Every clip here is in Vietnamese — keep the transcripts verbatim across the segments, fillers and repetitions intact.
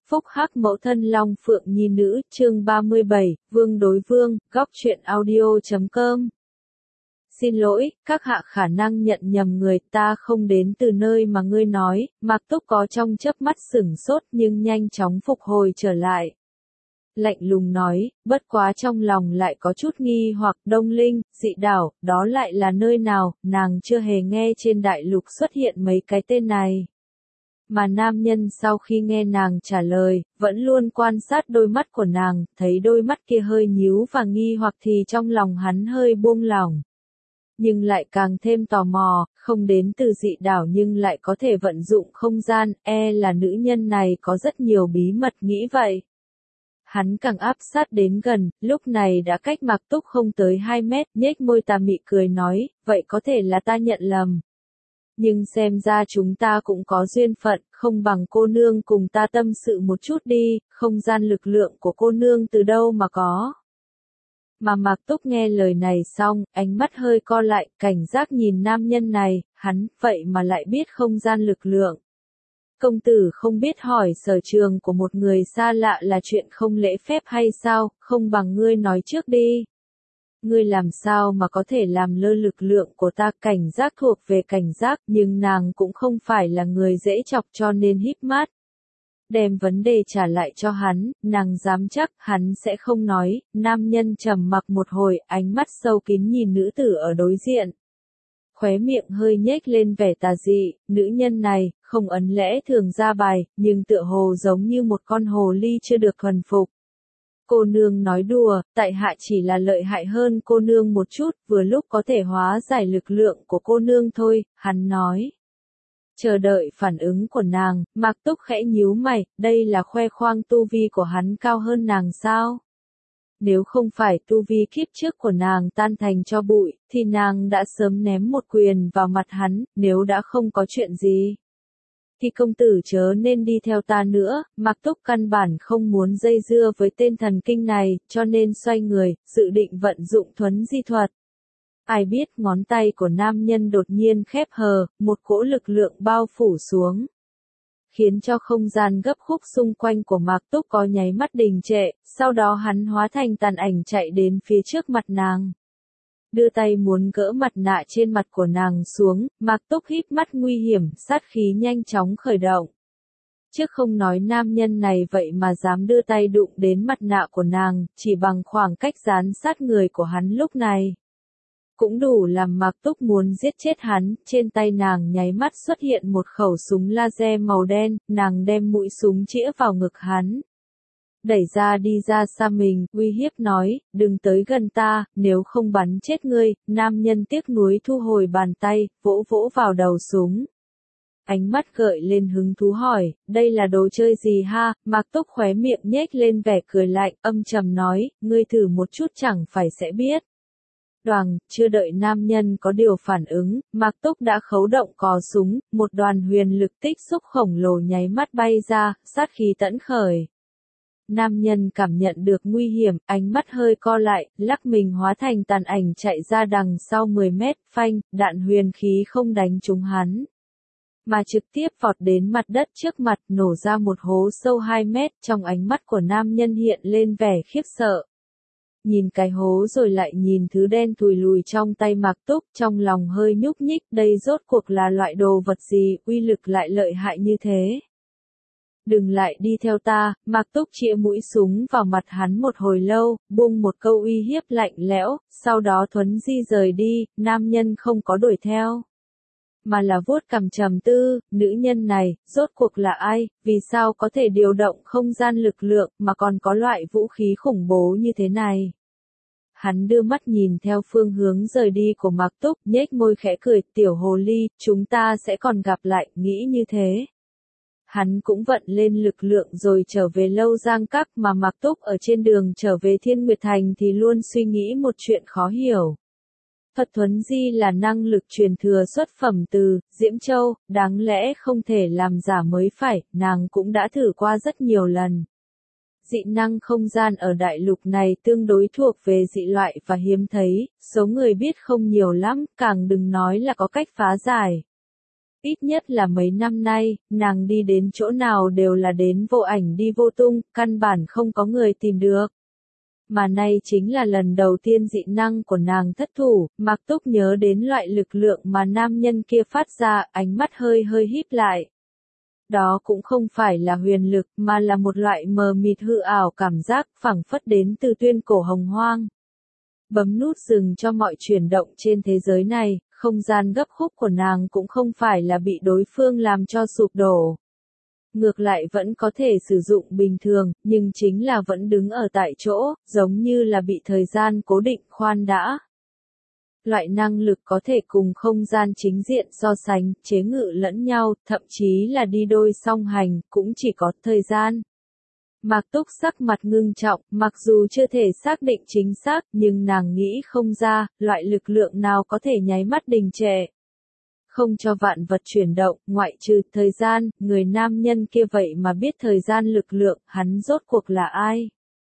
Phúc hắc mẫu thân Long Phượng Nhi nữ, chương ba mươi bảy, Vương đối Vương, góc truyện audio chấm com. Xin lỗi, các hạ khả năng nhận nhầm người, ta không đến từ nơi mà ngươi nói. Mạc Túc có trong chớp mắt sửng sốt nhưng nhanh chóng phục hồi trở lại. Lạnh lùng nói, bất quá trong lòng lại có chút nghi hoặc. Đông Linh, Dị Đảo, đó lại là nơi nào? Nàng chưa hề nghe trên đại lục xuất hiện mấy cái tên này. Mà nam nhân sau khi nghe nàng trả lời, vẫn luôn quan sát đôi mắt của nàng, thấy đôi mắt kia hơi nhíu và nghi hoặc thì trong lòng hắn hơi buông lỏng. Nhưng lại càng thêm tò mò, không đến từ Dị Đảo nhưng lại có thể vận dụng không gian, e là nữ nhân này có rất nhiều bí mật nghĩ vậy. Hắn càng áp sát đến gần, lúc này đã cách Mạc Túc không tới hai mét, nhếch môi tà mị cười nói, vậy có thể là ta nhận lầm. Nhưng xem ra chúng ta cũng có duyên phận, không bằng cô nương cùng ta tâm sự một chút đi, không gian lực lượng của cô nương từ đâu mà có. Mà Mạc Túc nghe lời này xong, ánh mắt hơi co lại, cảnh giác nhìn nam nhân này, hắn, vậy mà lại biết không gian lực lượng. Công tử không biết hỏi sở trường của một người xa lạ là chuyện không lễ phép hay sao, không bằng ngươi nói trước đi. Ngươi làm sao mà có thể làm lơ lực lượng của ta? Cảnh giác thuộc về cảnh giác, nhưng nàng cũng không phải là người dễ chọc cho nên híp mắt. Đem vấn đề trả lại cho hắn, nàng dám chắc hắn sẽ không nói. Nam nhân trầm mặc một hồi, ánh mắt sâu kín nhìn nữ tử ở đối diện. Khóe miệng hơi nhếch lên vẻ tà dị, nữ nhân này, không ấn lẽ thường ra bài, nhưng tựa hồ giống như một con hồ ly chưa được thuần phục. Cô nương nói đùa, tại hạ chỉ là lợi hại hơn cô nương một chút, vừa lúc có thể hóa giải lực lượng của cô nương thôi, hắn nói. Chờ đợi phản ứng của nàng, Mạc Túc khẽ nhíu mày, đây là khoe khoang tu vi của hắn cao hơn nàng sao? Nếu không phải tu vi kiếp trước của nàng tan thành cho bụi, thì nàng đã sớm ném một quyền vào mặt hắn, nếu đã không có chuyện gì. Thì công tử chớ nên đi theo ta nữa. Mạc Túc căn bản không muốn dây dưa với tên thần kinh này, cho nên xoay người, dự định vận dụng thuấn di thuật. Ai biết ngón tay của nam nhân đột nhiên khép hờ, một cỗ lực lượng bao phủ xuống. Khiến cho không gian gấp khúc xung quanh của Mạc Túc có nháy mắt đình trệ, sau đó hắn hóa thành tàn ảnh chạy đến phía trước mặt nàng. Đưa tay muốn gỡ mặt nạ trên mặt của nàng xuống, Mạc Túc híp mắt nguy hiểm, sát khí nhanh chóng khởi động. Trước không nói nam nhân này vậy mà dám đưa tay đụng đến mặt nạ của nàng, chỉ bằng khoảng cách dán sát người của hắn lúc này. Cũng đủ làm Mạc Túc muốn giết chết hắn, trên tay nàng nháy mắt xuất hiện một khẩu súng laser màu đen, nàng đem mũi súng chĩa vào ngực hắn. Đẩy ra đi ra xa mình, uy hiếp nói, đừng tới gần ta, nếu không bắn chết ngươi. Nam nhân tiếc nuối thu hồi bàn tay, vỗ vỗ vào đầu súng. Ánh mắt gợi lên hứng thú hỏi, đây là đồ chơi gì ha? Mạc Túc khóe miệng nhếch lên vẻ cười lạnh, âm trầm nói, ngươi thử một chút chẳng phải sẽ biết. Đoàng, chưa đợi nam nhân có điều phản ứng, Mạc Túc đã khấu động cò súng, một đoàn huyền lực tích xúc khổng lồ nháy mắt bay ra, sát khí tẫn khởi. Nam nhân cảm nhận được nguy hiểm, ánh mắt hơi co lại, lắc mình hóa thành tàn ảnh chạy ra đằng sau mười mét, phanh, đạn huyền khí không đánh trúng hắn. Mà trực tiếp vọt đến mặt đất trước mặt, nổ ra một hố sâu hai mét, trong ánh mắt của nam nhân hiện lên vẻ khiếp sợ. Nhìn cái hố rồi lại nhìn thứ đen thùi lùi trong tay Mạc Túc, trong lòng hơi nhúc nhích, đây rốt cuộc là loại đồ vật gì, uy lực lại lợi hại như thế. Đừng lại đi theo ta. Mạc Túc chĩa mũi súng vào mặt hắn một hồi lâu, buông một câu uy hiếp lạnh lẽo, sau đó thuấn di rời đi. Nam nhân không có đuổi theo, mà là vuốt cằm trầm tư, nữ nhân này, rốt cuộc là ai, vì sao có thể điều động không gian lực lượng, mà còn có loại vũ khí khủng bố như thế này. Hắn đưa mắt nhìn theo phương hướng rời đi của Mạc Túc, nhếch môi khẽ cười, tiểu hồ ly, chúng ta sẽ còn gặp lại, nghĩ như thế. Hắn cũng vận lên lực lượng rồi trở về Lâu Giang Các, mà Mạc Túc ở trên đường trở về Thiên Nguyệt Thành thì luôn suy nghĩ một chuyện khó hiểu. Thuật thuấn di là năng lực truyền thừa xuất phẩm từ Diễm Châu, đáng lẽ không thể làm giả mới phải, nàng cũng đã thử qua rất nhiều lần. Dị năng không gian ở đại lục này tương đối thuộc về dị loại và hiếm thấy, số người biết không nhiều lắm, càng đừng nói là có cách phá giải. ít nhất là mấy năm nay, nàng đi đến chỗ nào đều là đến vô ảnh đi vô tung, căn bản không có người tìm được. Mà nay chính là lần đầu tiên dị năng của nàng thất thủ, Mạc Túc nhớ đến loại lực lượng mà nam nhân kia phát ra, ánh mắt hơi hơi híp lại. Đó cũng không phải là huyền lực, mà là một loại mờ mịt hư ảo cảm giác phảng phất đến từ tuyên cổ hồng hoang. Bấm nút dừng cho mọi chuyển động trên thế giới này, không gian gấp khúc của nàng cũng không phải là bị đối phương làm cho sụp đổ. Ngược lại vẫn có thể sử dụng bình thường, nhưng chính là vẫn đứng ở tại chỗ, giống như là bị thời gian cố định khoan đã. Loại năng lực có thể cùng không gian chính diện so sánh, chế ngự lẫn nhau, thậm chí là đi đôi song hành, cũng chỉ có thời gian. Mạc Túc sắc mặt ngưng trọng, mặc dù chưa thể xác định chính xác, nhưng nàng nghĩ không ra, loại lực lượng nào có thể nháy mắt đình trệ. Không cho vạn vật chuyển động, ngoại trừ thời gian, người nam nhân kia vậy mà biết thời gian lực lượng, hắn rốt cuộc là ai?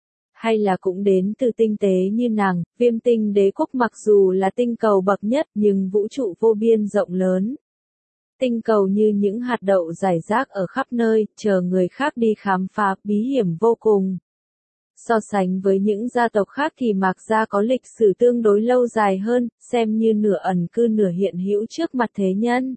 Hay là cũng đến từ tinh tế như nàng, Viêm Tinh Đế Quốc mặc dù là tinh cầu bậc nhất nhưng vũ trụ vô biên rộng lớn. Tinh cầu như những hạt đậu rải rác ở khắp nơi, chờ người khác đi khám phá, bí hiểm vô cùng. So sánh với những gia tộc khác thì Mạc gia có lịch sử tương đối lâu dài hơn, xem như nửa ẩn cư nửa hiện hữu trước mặt thế nhân.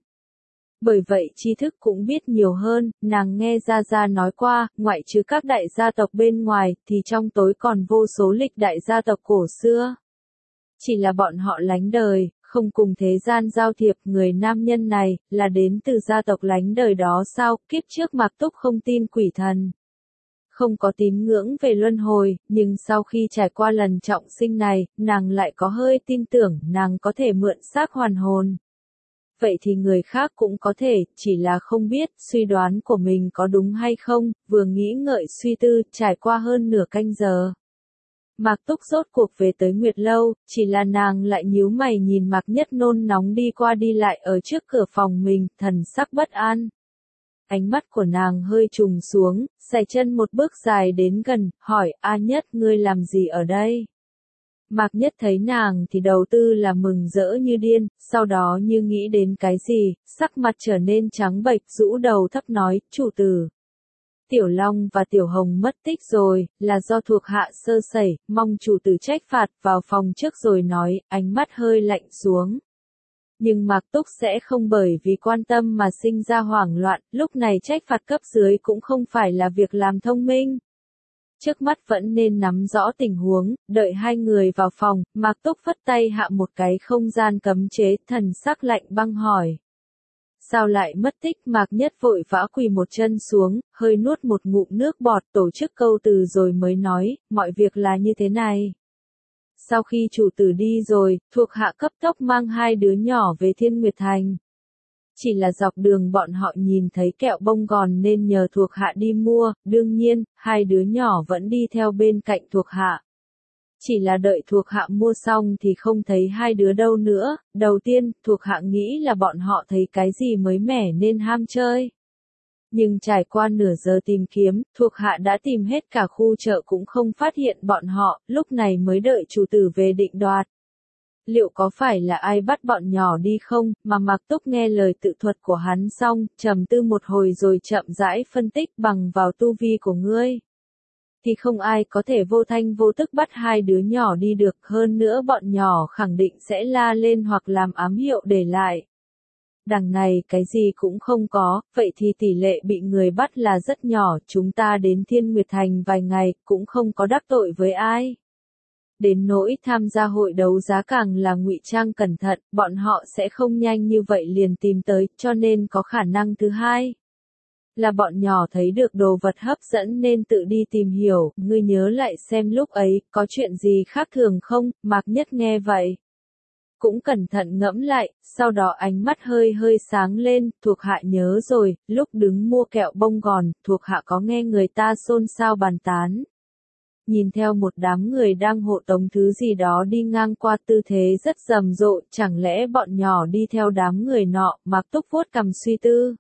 Bởi vậy tri thức cũng biết nhiều hơn, nàng nghe Gia Gia nói qua, ngoại trừ các đại gia tộc bên ngoài, thì trong tối còn vô số lịch đại gia tộc cổ xưa. Chỉ là bọn họ lánh đời, không cùng thế gian giao thiệp, người nam nhân này, là đến từ gia tộc lánh đời đó sao, kiếp trước Mạc Túc không tin quỷ thần. Không có tín ngưỡng về luân hồi, nhưng sau khi trải qua lần trọng sinh này, nàng lại có hơi tin tưởng nàng có thể mượn xác hoàn hồn. Vậy thì người khác cũng có thể, chỉ là không biết suy đoán của mình có đúng hay không, vừa nghĩ ngợi suy tư, trải qua hơn nửa canh giờ. Mạc Túc rốt cuộc về tới Nguyệt Lâu, chỉ là nàng lại nhíu mày nhìn Mạc Nhất nôn nóng đi qua đi lại ở trước cửa phòng mình, thần sắc bất an. Ánh mắt của nàng hơi trùng xuống, xài chân một bước dài đến gần, hỏi, A Nhất ngươi làm gì ở đây? Mạc Nhất thấy nàng thì đầu tư là mừng rỡ như điên, sau đó như nghĩ đến cái gì, sắc mặt trở nên trắng bệch, rũ đầu thấp nói, chủ tử. Tiểu Long và Tiểu Hồng mất tích rồi, là do thuộc hạ sơ sẩy, mong chủ tử trách phạt, vào phòng trước rồi nói, ánh mắt hơi lạnh xuống. Nhưng Mạc Túc sẽ không bởi vì quan tâm mà sinh ra hoảng loạn, lúc này trách phạt cấp dưới cũng không phải là việc làm thông minh. Trước mắt vẫn nên nắm rõ tình huống, đợi hai người vào phòng, Mạc Túc phất tay hạ một cái không gian cấm chế, thần sắc lạnh băng hỏi. Sao lại mất tích? Mạc Nhất vội vã quỳ một chân xuống, hơi nuốt một ngụm nước bọt, tổ chức câu từ rồi mới nói, mọi việc là như thế này. Sau khi chủ tử đi rồi, thuộc hạ cấp tốc mang hai đứa nhỏ về Thiên Nguyệt Thành. Chỉ là dọc đường bọn họ nhìn thấy kẹo bông gòn nên nhờ thuộc hạ đi mua, đương nhiên, hai đứa nhỏ vẫn đi theo bên cạnh thuộc hạ. Chỉ là đợi thuộc hạ mua xong thì không thấy hai đứa đâu nữa, đầu tiên, thuộc hạ nghĩ là bọn họ thấy cái gì mới mẻ nên ham chơi. Nhưng trải qua nửa giờ tìm kiếm, thuộc hạ đã tìm hết cả khu chợ cũng không phát hiện bọn họ, lúc này mới đợi chủ tử về định đoạt. Liệu có phải là ai bắt bọn nhỏ đi không, mà Mạc Túc nghe lời tự thuật của hắn xong, trầm tư một hồi rồi chậm rãi phân tích bằng vào tu vi của ngươi. Thì không ai có thể vô thanh vô tức bắt hai đứa nhỏ đi được, hơn nữa bọn nhỏ khẳng định sẽ la lên hoặc làm ám hiệu để lại. Đằng này cái gì cũng không có, vậy thì tỷ lệ bị người bắt là rất nhỏ, chúng ta đến Thiên Nguyệt Thành vài ngày, cũng không có đắc tội với ai. Đến nỗi tham gia hội đấu giá càng là ngụy trang cẩn thận, bọn họ sẽ không nhanh như vậy liền tìm tới, cho nên có khả năng thứ hai. Là bọn nhỏ thấy được đồ vật hấp dẫn nên tự đi tìm hiểu, ngươi nhớ lại xem lúc ấy, có chuyện gì khác thường không, Mạc Nhất nghe vậy. Cũng cẩn thận ngẫm lại, sau đó ánh mắt hơi hơi sáng lên, thuộc hạ nhớ rồi, lúc đứng mua kẹo bông gòn, thuộc hạ có nghe người ta xôn xao bàn tán. Nhìn theo một đám người đang hộ tống thứ gì đó đi ngang qua, tư thế rất rầm rộ, chẳng lẽ bọn nhỏ đi theo đám người nọ, Mạc Túc vuốt cằm suy tư.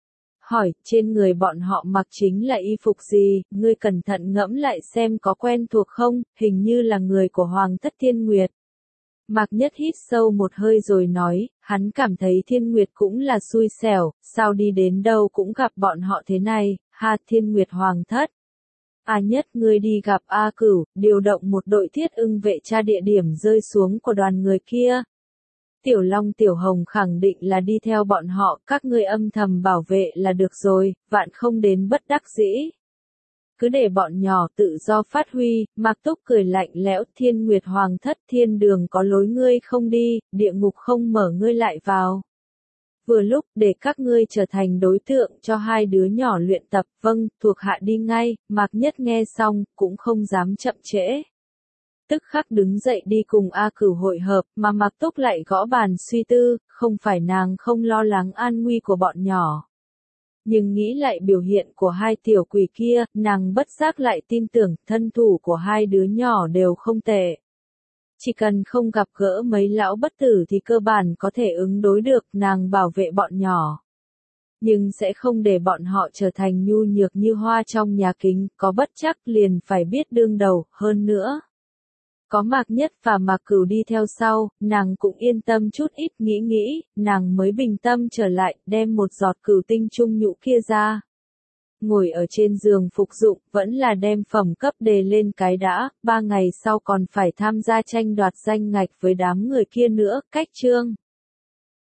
Hỏi, trên người bọn họ mặc chính là y phục gì, ngươi cẩn thận ngẫm lại xem có quen thuộc không, hình như là người của Hoàng thất Thiên Nguyệt. Mạc Nhất hít sâu một hơi rồi nói, hắn cảm thấy Thiên Nguyệt cũng là xui xẻo, sao đi đến đâu cũng gặp bọn họ thế này, ha Thiên Nguyệt Hoàng thất. A Nhất ngươi đi gặp A Cửu, điều động một đội thiết ưng vệ tra địa điểm rơi xuống của đoàn người kia. Tiểu Long Tiểu Hồng khẳng định là đi theo bọn họ, các ngươi âm thầm bảo vệ là được rồi, vạn không đến bất đắc dĩ. Cứ để bọn nhỏ tự do phát huy, Mạc Túc cười lạnh lẽo, Thiên Nguyệt Hoàng thất, thiên đường có lối ngươi không đi, địa ngục không mở ngươi lại vào. Vừa lúc để các ngươi trở thành đối tượng cho hai đứa nhỏ luyện tập, vâng, thuộc hạ đi ngay, Mạc Nhất nghe xong, cũng không dám chậm trễ. Tức khắc đứng dậy đi cùng A Cửu hội hợp, mà Mạc Túc lại gõ bàn suy tư, không phải nàng không lo lắng an nguy của bọn nhỏ. Nhưng nghĩ lại biểu hiện của hai tiểu quỷ kia, nàng bất giác lại tin tưởng thân thủ của hai đứa nhỏ đều không tệ. Chỉ cần không gặp gỡ mấy lão bất tử thì cơ bản có thể ứng đối được, nàng bảo vệ bọn nhỏ. Nhưng sẽ không để bọn họ trở thành nhu nhược như hoa trong nhà kính, có bất chắc liền phải biết đương đầu, hơn nữa. Có Mạc Nhất và Mạc Cửu đi theo sau, nàng cũng yên tâm chút ít, nghĩ nghĩ, nàng mới bình tâm trở lại, đem một giọt cửu tinh trung nhũ kia ra. Ngồi ở trên giường phục dụng, vẫn là đem phẩm cấp đề lên cái đã, ba ngày sau còn phải tham gia tranh đoạt danh ngạch với đám người kia nữa, cách chương.